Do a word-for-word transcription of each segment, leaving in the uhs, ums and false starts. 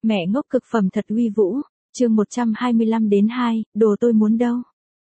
Mẹ ngốc cực phẩm thật uy vũ, chương một trăm hai mươi lăm đến hai, đồ tôi muốn đâu.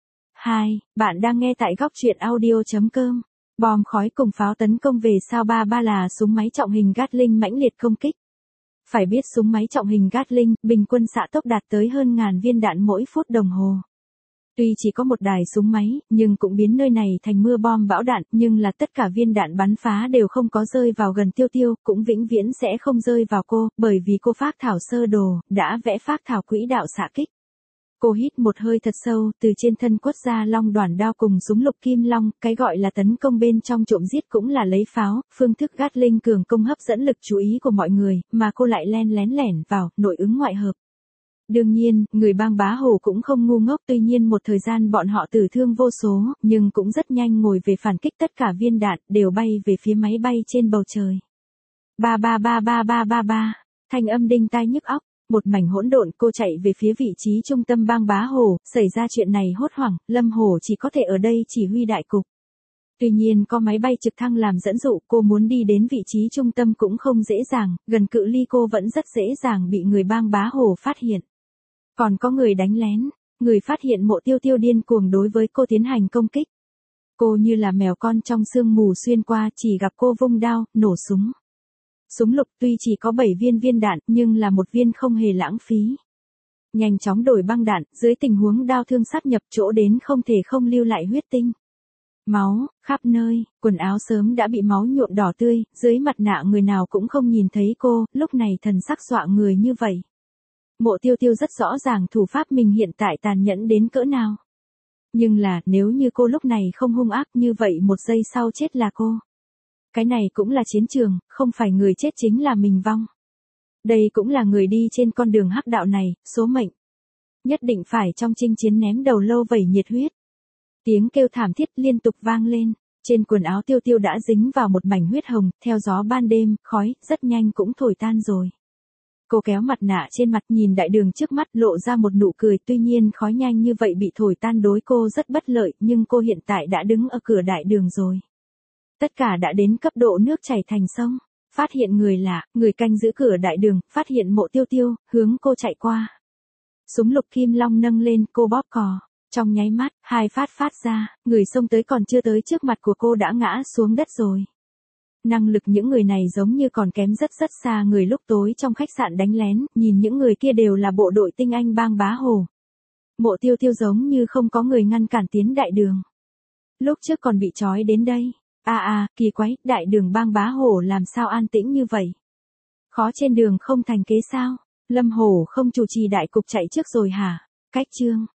hai, bạn đang nghe tại góc truyện audio chấm com. Bom khói cùng pháo tấn công về sao ba ba là súng máy trọng hình Gatling mãnh liệt công kích. Phải biết súng máy trọng hình Gatling, bình quân xạ tốc đạt tới hơn ngàn viên đạn mỗi phút đồng hồ. Tuy chỉ có một đài súng máy, nhưng cũng biến nơi này thành mưa bom bão đạn, nhưng là tất cả viên đạn bắn phá đều không có rơi vào gần Tiêu Tiêu, cũng vĩnh viễn sẽ không rơi vào cô, bởi vì cô phác thảo sơ đồ, đã vẽ phác thảo quỹ đạo xạ kích. Cô hít một hơi thật sâu, từ trên thân quất ra long đoản đao cùng súng lục kim long, cái gọi là tấn công bên trong trộm giết cũng là lấy pháo, phương thức Gatling cường công hấp dẫn lực chú ý của mọi người, mà cô lại len lén lẻn vào, nội ứng ngoại hợp. Đương nhiên, người bang bá hồ cũng không ngu ngốc, tuy nhiên một thời gian bọn họ tử thương vô số, nhưng cũng rất nhanh ngồi về phản kích, tất cả viên đạn đều bay về phía máy bay trên bầu trời. Ba ba ba ba ba ba ba, thanh âm đinh tai nhức óc, một mảnh hỗn độn, cô chạy về phía vị trí trung tâm bang bá hồ, xảy ra chuyện này hốt hoảng, Lâm Hồ chỉ có thể ở đây chỉ huy đại cục. Tuy nhiên có máy bay trực thăng làm dẫn dụ, cô muốn đi đến vị trí trung tâm cũng không dễ dàng, gần cự ly cô vẫn rất dễ dàng bị người bang bá hồ phát hiện. Còn có người đánh lén, người phát hiện Mộ Tiêu Tiêu điên cuồng đối với cô tiến hành công kích. Cô như là mèo con trong sương mù xuyên qua, chỉ gặp cô vung đao, nổ súng. Súng lục tuy chỉ có bảy viên viên đạn, nhưng là một viên không hề lãng phí. Nhanh chóng đổi băng đạn, dưới tình huống đao thương sát nhập chỗ đến không thể không lưu lại huyết tinh. Máu, khắp nơi, quần áo sớm đã bị máu nhuộm đỏ tươi, dưới mặt nạ người nào cũng không nhìn thấy cô, lúc này thần sắc dọa người như vậy. Mộ Tiêu Tiêu rất rõ ràng thủ pháp mình hiện tại tàn nhẫn đến cỡ nào. Nhưng là, nếu như cô lúc này không hung ác như vậy một giây sau chết là cô. Cái này cũng là chiến trường, không phải người chết chính là mình vong. Đây cũng là người đi trên con đường hắc đạo này, số mệnh. Nhất định phải trong chinh chiến ném đầu lâu vẩy nhiệt huyết. Tiếng kêu thảm thiết liên tục vang lên, trên quần áo Tiêu Tiêu đã dính vào một mảnh huyết hồng, theo gió ban đêm, khói, rất nhanh cũng thổi tan rồi. Cô kéo mặt nạ trên mặt nhìn đại đường trước mắt lộ ra một nụ cười, tuy nhiên khói nhanh như vậy bị thổi tan đối cô rất bất lợi, nhưng cô hiện tại đã đứng ở cửa đại đường rồi. Tất cả đã đến cấp độ nước chảy thành sông, phát hiện người lạ, người canh giữ cửa đại đường, phát hiện Mộ Tiêu Tiêu, hướng cô chạy qua. Súng lục kim long nâng lên, cô bóp cò, trong nháy mắt, hai phát phát ra, người xông tới còn chưa tới trước mặt của cô đã ngã xuống đất rồi. Năng lực những người này giống như còn kém rất rất xa người lúc tối trong khách sạn đánh lén, nhìn những người kia đều là bộ đội tinh anh bang bá hồ. Mộ Tiêu Tiêu giống như không có người ngăn cản tiến đại đường. Lúc trước còn bị trói đến đây. À à, kỳ quái, đại đường bang bá hồ làm sao an tĩnh như vậy? Khó trên đường không thành kế sao? Lâm Hồ không chủ trì đại cục chạy trước rồi hả? Cách chương,